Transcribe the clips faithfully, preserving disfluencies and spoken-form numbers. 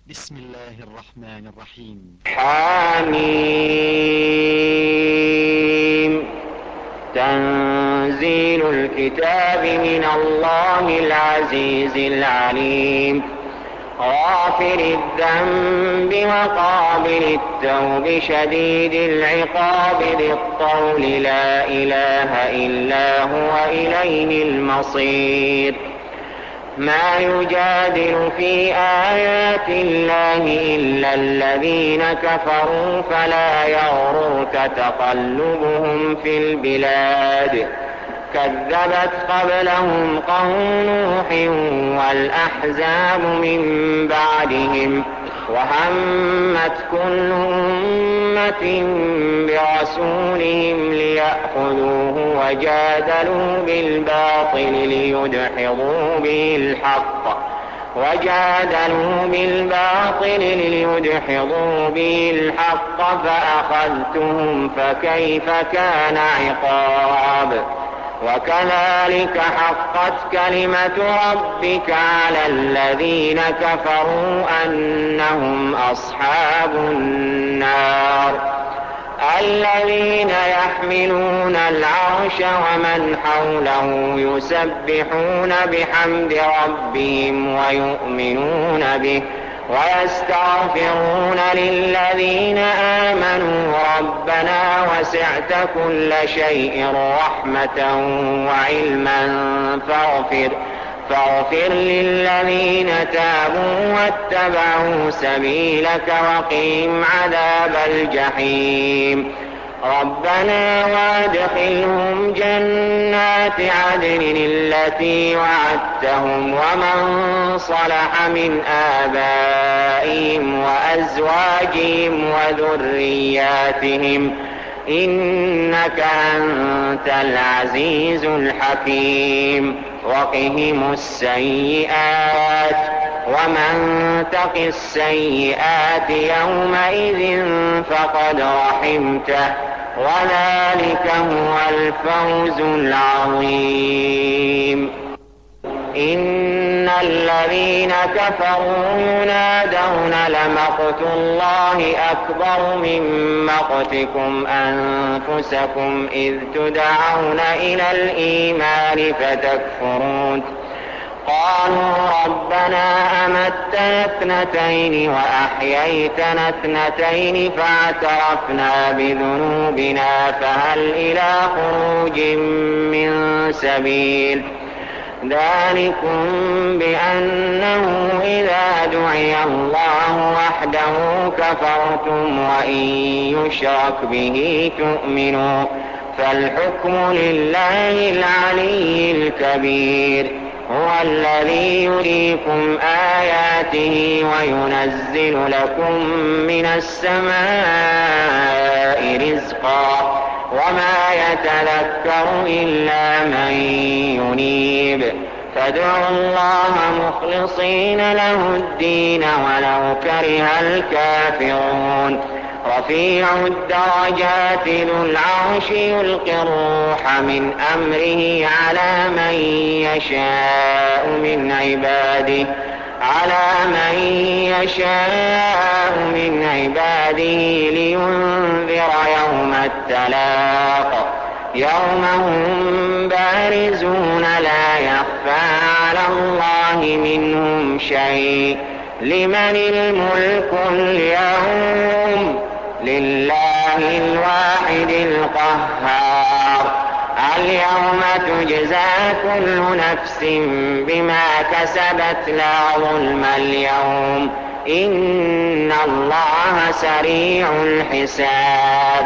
بسم الله الرحمن الرحيم. حميم. تنزيل الكتاب من الله العزيز العليم. غافر الذنب وقابل التوب شديد العقاب ذي الطول لا إله إلا هو إليه المصير. ما يجادل في آيات الله إلا الذين كفروا فلا يغررك تقلبهم في البلاد. كذبت قبلهم قوم نوح والأحزاب من بعدهم وهمت كل أمة برسولهم ليأخذوه وجادلوا بالباطل ليدحضوا به الحق وجادلوا بالباطل ليدحضوا به الحق فأخذتهم فكيف كان عقاب. وكذلك حقت كلمة ربك على الذين كفروا أنهم أصحاب النار. الذين يحملون العرش ومن حوله يسبحون بحمد ربهم ويؤمنون به ويستغفرون للذين آمنوا ربنا وسعت كل شيء رحمة وعلما فاغفر فاغفر للذين تابوا واتبعوا سبيلك وقهم عذاب الجحيم. ربنا وادخلهم جنات عدن التي وعدتهم ومن صلح من آبائهم وأزواجهم وذرياتهم إنك أنت العزيز الحكيم. وقهم السيئات ومن تق السيئات يومئذ فقد رحمته وذلك هو الفوز العظيم. إن الذين كفروا ينادون لمقت الله أكبر من مقتكم أنفسكم إذ تدعون إلى الإيمان فتكفرون. قالوا ربنا أمتنا اثنتين وأحييتنا اثنتين فاعترفنا بذنوبنا فهل إلى خروج من سبيل. ذلكم بأنه إذا دعي الله وحده كفرتم وإن يشرك به تؤمنوا فالحكم لله العلي الكبير. هو الذي يريكم آياته وينزل لكم من السماء رزقا وما يتذكر إلا من ينيب. فادعوا الله مخلصين له الدين ولو كره الكافرون. رفيع الدرجات ذو العرش يلقي الروح من أمره على من يشاء من عباده على من يشاء من عباده لينذر يوم التلاق يوم هم بارزون لا يخفى على الله منهم شيء. لمن الملك اليوم؟ لله الواحد القهار. اليوم تجزى كل نفس بما كسبت لا ظلم اليوم إن الله سريع الحساب.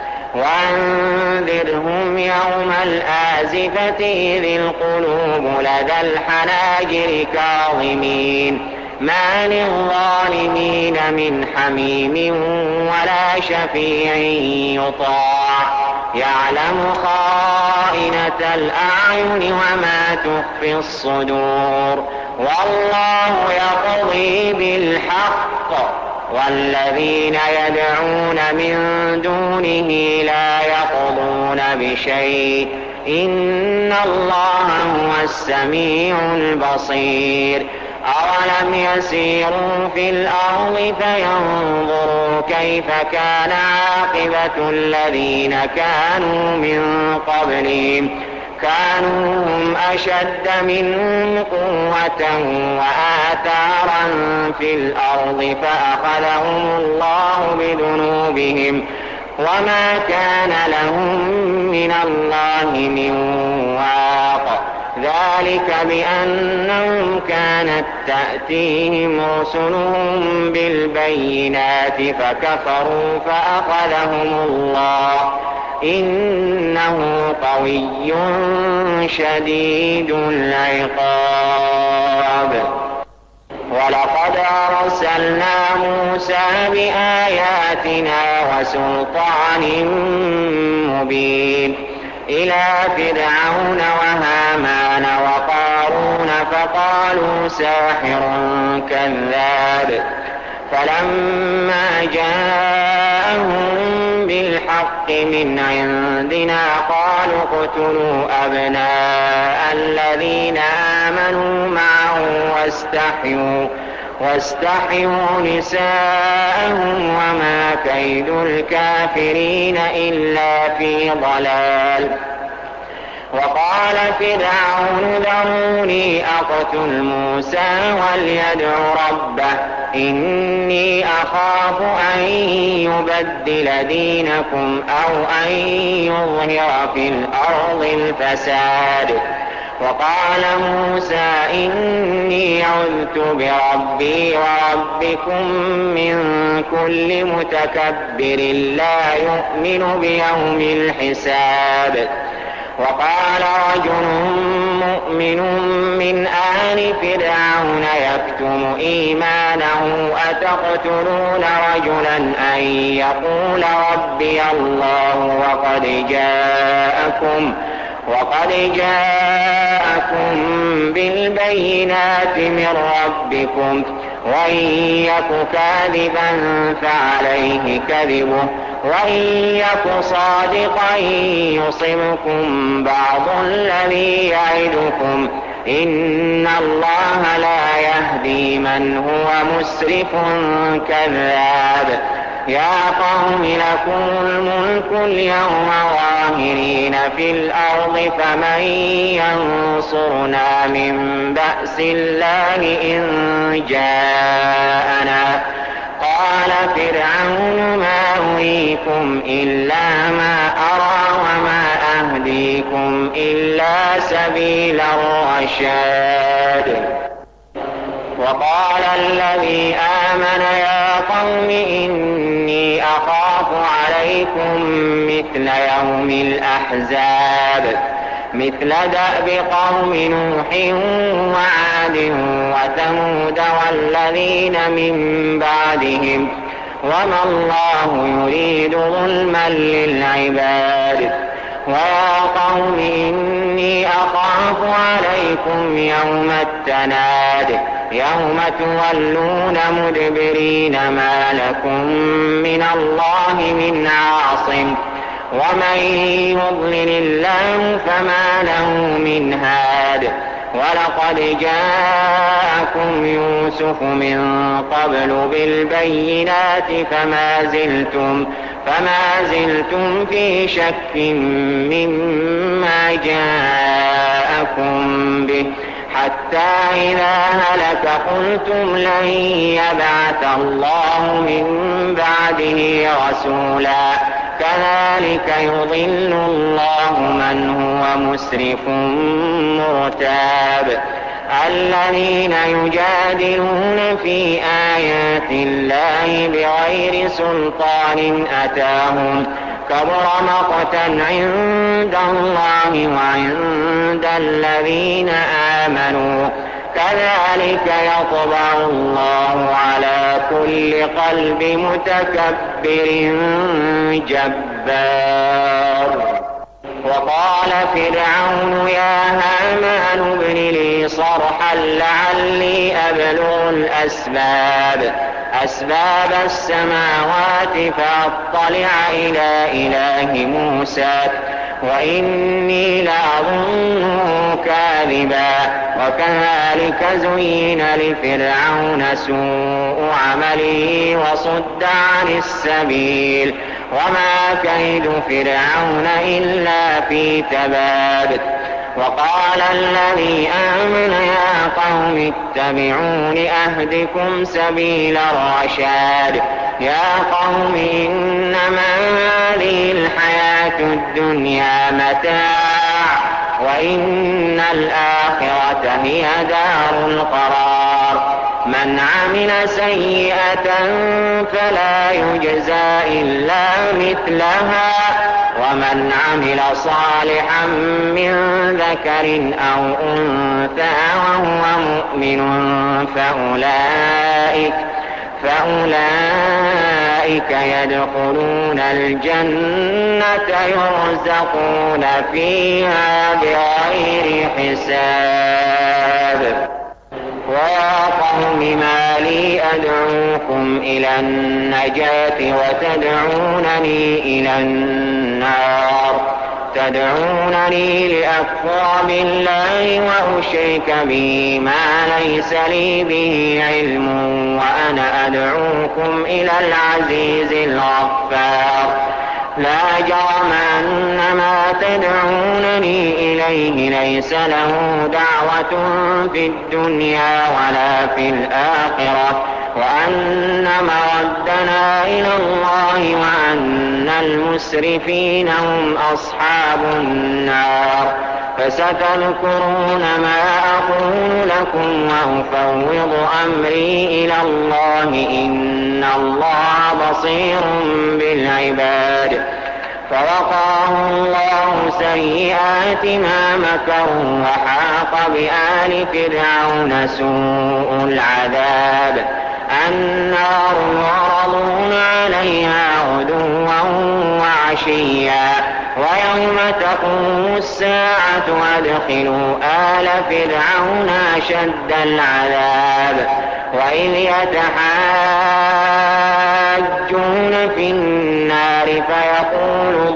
وأنذرهم يوم الآزفة إذ القلوب لدى الحناجر كاظمين ما للظالمين من حميم ولا شفيع يطاع يعلم خائنة الأعين وما تخفي الصدور. والله يقضي بالحق والذين يدعون من دونه لا يقضون بشيء إن الله هو السميع البصير. أولم يسيروا في الأرض فينظروا كيف كان عاقبة الذين كانوا من قبلهم كانوا هم أشد منهم قوة وآثارا في الأرض فأخذهم الله بذنوبهم وما كان لهم من الله من واق ذلك بأنهم كانت تأتيهم رسلهم بالبينات فكفروا فأخذهم الله إنه قوي شديد العقاب. ولقد أرسلنا موسى بآياتنا وسلطان مبين إلى فرعون وهامان وقارون فقالوا ساحر كذاب فلما جاءهم بالحق من عندنا قالوا اقتلوا أبناء الذين آمنوا معه واستحيوا واستحيوا نساءهم وما كيد الكافرين إلا في ضلال. وقال فرعون ذروني أقتل موسى وليدع ربه إني أخاف أن يبدل دينكم أو أن يظهر في الأرض الفساد. وقال موسى إني عذت بربي وربكم من كل متكبر لا يؤمن بيوم الحساب. وقال رجل مؤمن من آل فرعون يكتم إيمانه أتقتلون رجلا أن يقول ربي الله وقد جاءكم وقد جاءكم بالبينات من ربكم وإن يك كاذبا فعليه كذبه وإن يك صادقا يصبكم بعض الذي يعدكم إن الله لا يهدي من هو مسرف كذاب. يا قوم لكم الملك اليوم ظاهرين في الأرض فمن ينصرنا من بأس الله إن جاءنا. قال فرعون ما أريكم إلا ما أرى وما أهديكم إلا سبيل الرشاد. وقال الذي آمن يا قوم إني أخاف عليكم مثل يوم الأحزاب مثل دأب قوم نوح وعاد وثمود والذين من بعدهم وما الله يريد ظلما للعباد. ويا قوم إني أخاف عليكم يوم التناد يوم تولون مدبرين ما لكم من الله من عاصم ومن يضلل الله فما له من هاد. ولقد جاءكم يوسف من قبل بالبينات فما زلتم فما زلتم في شك مما جاءكم به حتى إذا هلك قلتم لن يبعث الله من بعده رسولا كذلك يضل الله من هو مسرف مرتاب. الذين يجادلون في آيات الله بغير سلطان أتاهم كبر مقتا عند الله وعند الذين آمنوا كذلك يطبع الله على كل قلب متكبر جبار. وقال فرعون يا هامان ابن لي صرحا لعلي أبلغ الأسباب أسباب السماوات فأطلع إلى إله موسى وإني لأظنه كاذبا. وكذلك زين لفرعون سوء عمله وصد عن السبيل وما كيد فرعون إلا في تباب. وقال الذي آمن يا قوم اتبعون أهدكم سبيل الرشاد. يا قوم إنما هذه الحياة الدنيا متاع وإن الآخرة هي دار القرار. من عمل سيئة فلا يجزى إلا مثلها ومن عمل صالحا من ذكر أو أنثى وهو مؤمن فأولئك فأولئك يدخلون الجنة يرزقون فيها بغير حساب. ويا قوم ما لي أدعوكم إلى النجاة وتدعونني إلى النار تدعونني لأكفر بالله وأشرك به ما ليس لي به علم وأنا أدعوكم إلى العزيز الغفار. لا جرم أن ما تدعونني إليه ليس له دعوة في الدنيا ولا في الآخرة وأن مردنا إلى الله وأن المسرفين هم أصحاب النار. فستذكرون ما أقول لكم وأفوض أمري إلى الله إن الله بصير بالعباد. فوقاه الله سيئات ما مكروا وحاق بآل فرعون سوء العذاب. النار يعرضون عليها غدوا وعشيا ويوم تقوم الساعة أدخلوا آل فرعون أشد العذاب. وإذ يتحاجون في النار فيقول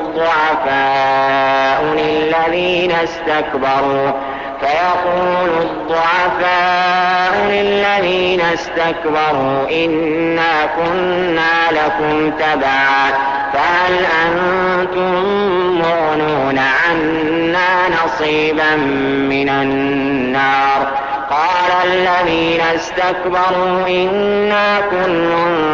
الضعفاء للذين استكبروا فيقول الضعفاء للذين استكبروا إنا كنا لكم تبعا فهل أنتم مغنون عنا نصيبا من النار. قال الذين استكبروا إنا كل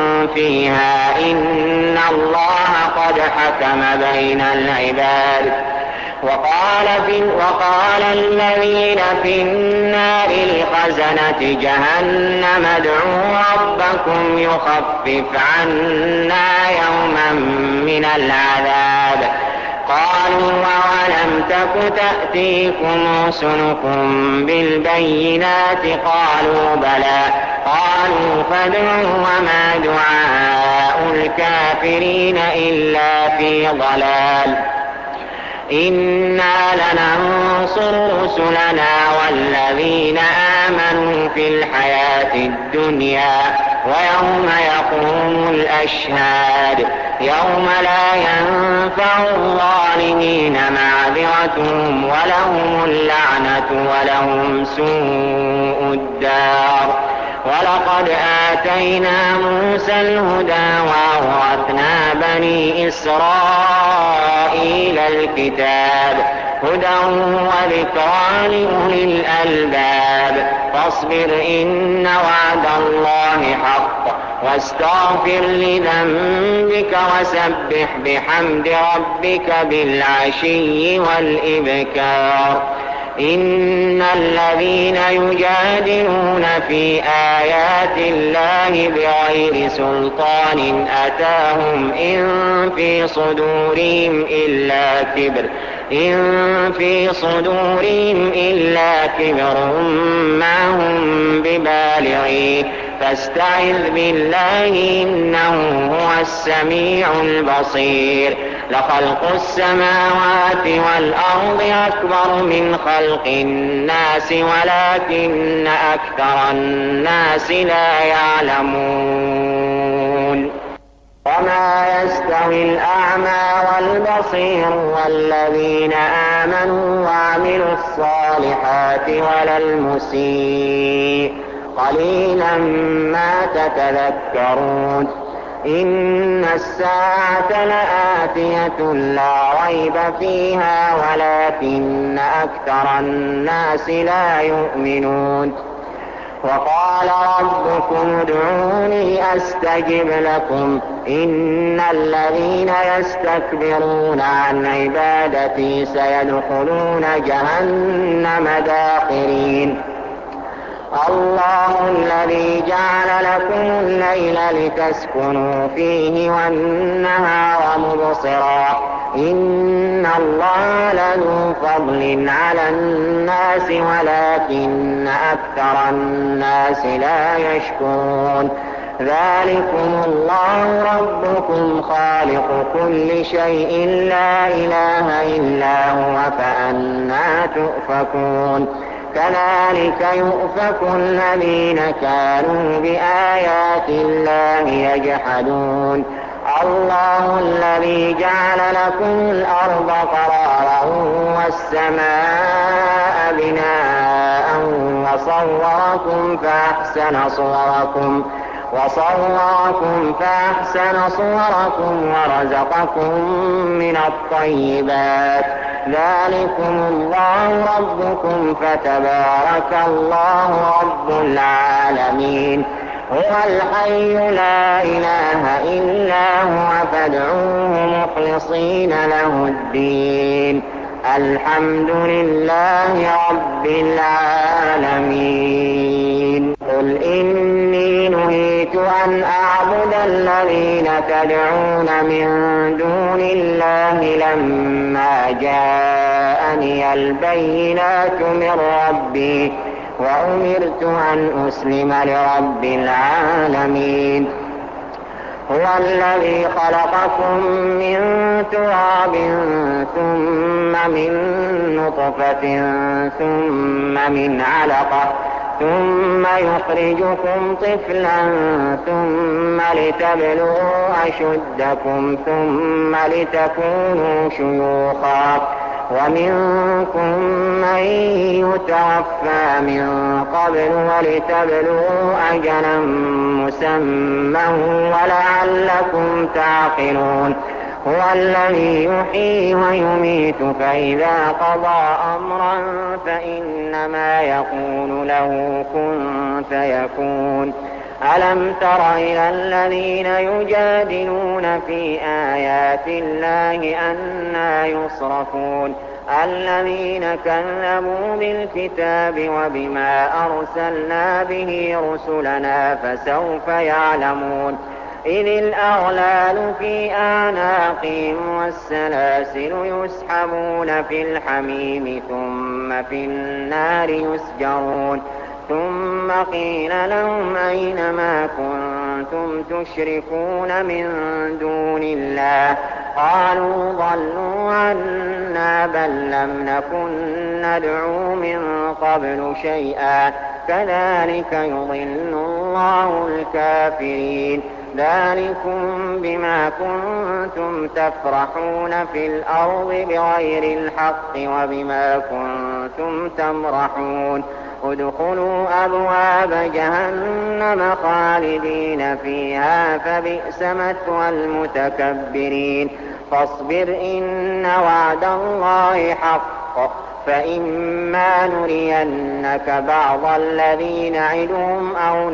فيها إن الله قد حكم بين العباد. وقال, في وقال الذين في النار لخزنة جهنم ادعوا ربكم يخفف عنا يوما من العذاب. قالوا أولم تك تأتيكم رسلكم بالبينات قالوا بلى. قالوا فادعوا وما دعاء الكافرين إلا في ضلال. إنا لننصر رسلنا والذين آمنوا في الحياة الدنيا ويوم يقوم الأشهاد يوم لا ينفع الظالمين معذرتهم ولهم اللعنة ولهم سوء الدار. ولقد آتينا موسى الهدى وأورثنا بني إسرائيل الكتاب هدى وذكرى لأولي الألباب. فاصبر إن وعد الله حق واستغفر لذنبك وسبح بحمد ربك بالعشي والإبكار. إن الذين يجادلون في آيات الله بغير سلطان أتاهم إن في صدورهم إلا كبر إن في صدورهم إلا كبر ما هم ببالغيه فاستعذ بالله إنه هو السميع البصير. لخلق السماوات والأرض أكبر من خلق الناس ولكن أكثر الناس لا يعلمون. وما يستوي الأعمى والبصير بصير والذين آمنوا وعملوا الصالحات ولا المسيء قليلا ما تتذكرون إن الساعة لآتية لا ريب فيها ولكن أكثر الناس لا يؤمنون وقال ربكم ادعوني أستجب لكم إن الذين يستكبرون عن عبادتي سيدخلون جهنم داخرين الله الذي جعل لكم الليل لتسكنوا فيه والنهار مبصرا إن الله لذو فضل على الناس ولكن أكثر الناس لا يشكرون ذلكم الله ربكم خالق كل شيء لا إله إلا هو فأنى تؤفكون كذلك يؤفك الذين كانوا بآيات الله يجحدون الله الذي جعل لكم الأرض قرارا والسماء بناء وصوركم فأحسن صوركم وصوركم فأحسن صوركم ورزقكم من الطيبات ذلكم الله ربكم فتبارك الله رب العالمين هو الحي لا إله إلا هو فادعوه مخلصين له الدين الحمد لله رب العالمين قل إني نهيت أن أعبد الذين تدعون من دون الله لما جاءني البينات من ربي وأمرت أن أسلم لرب العالمين هو الذي خلقكم من تراب ثم من نطفة ثم من علقة ثم يخرجكم طفلا ثم لتبلغوا أشدكم ثم لتكونوا شيوخا ومنكم من يتوفى من قبل ولتبلغوا أجلا مسمى ولعلكم تعقلون هو الذي يحيي ويميت فإذا قضى أمرا فإنما يقول له كن فيكون ألم تر إلى الذين يجادلون في آيات الله أنى يصرفون الذين كذبوا بالكتاب وبما أرسلنا به رسلنا فسوف يعلمون إذ الأغلال في أعناقهم والسلاسل يسحبون في الحميم ثم في النار يسجرون ثم قيل لهم أين ما كنتم تشركون من دون الله قالوا ضلوا عنا بل لم نكن ندعو من قبل شيئا كذلك يضل الله الكافرين ذلكم بما كنتم تفرحون في الأرض بغير الحق وبما كنتم تمرحون ادخلوا أبواب جهنم خالدين فيها فبئس مثوى المتكبرين فاصبر إن وعد الله حق فإما نرينك بعض الذي نعدهم أو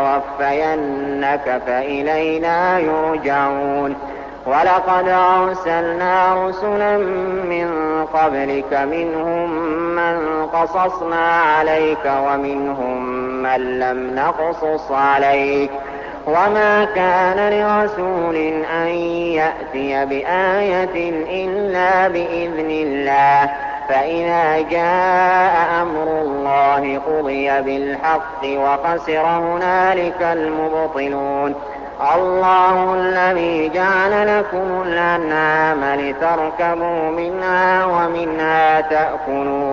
نتوفينك فإلينا يرجعون ولقد أرسلنا رسلا من قبلك منهم من قصصنا عليك ومنهم من لم نقصص عليك وما كان لرسول أن يأتي بآية إلا بإذن الله فإذا جاء أمر الله قضي بالحق وخسر هنالك المبطلون الله الذي جعل لكم الأنعام لتركبوا منها ومنها تأكلون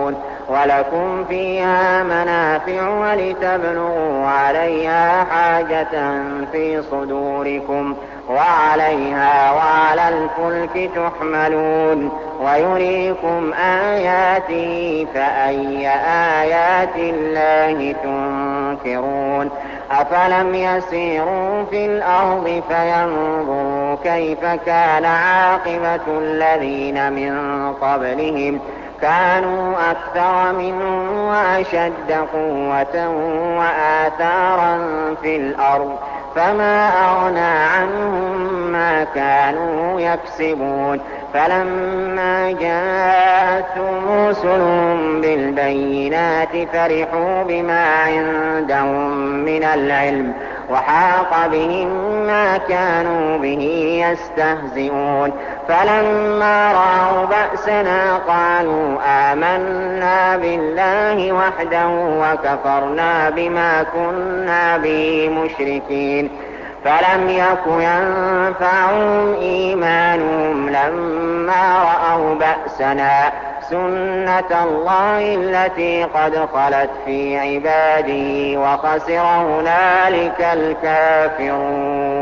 ولكم فيها منافع ولتبلغوا عليها حاجة في صدوركم وعليها وعلى الفلك تحملون ويريكم آياته فأي آيات الله تنكرون أفلم يسيروا في الأرض فينظروا كيف كان عاقبة الذين من قبلهم كانوا أكثر منهم وأشد قوة وآثارا في الأرض فما أغنى عنهم ما كانوا يكسبون فلما جاءتهم رسلهم بالبينات فرحوا بما عندهم من العلم وحاق بهم ما كانوا به يستهزئون فلما رأوا بأسنا قالوا آمنا بالله وحده وكفرنا بما كنا به مشركين فلم يك ينفعهم إيمانهم لما رأوا بأسنا سنة الله التي قد خلت في عباده وخسر هنالك الكافرون.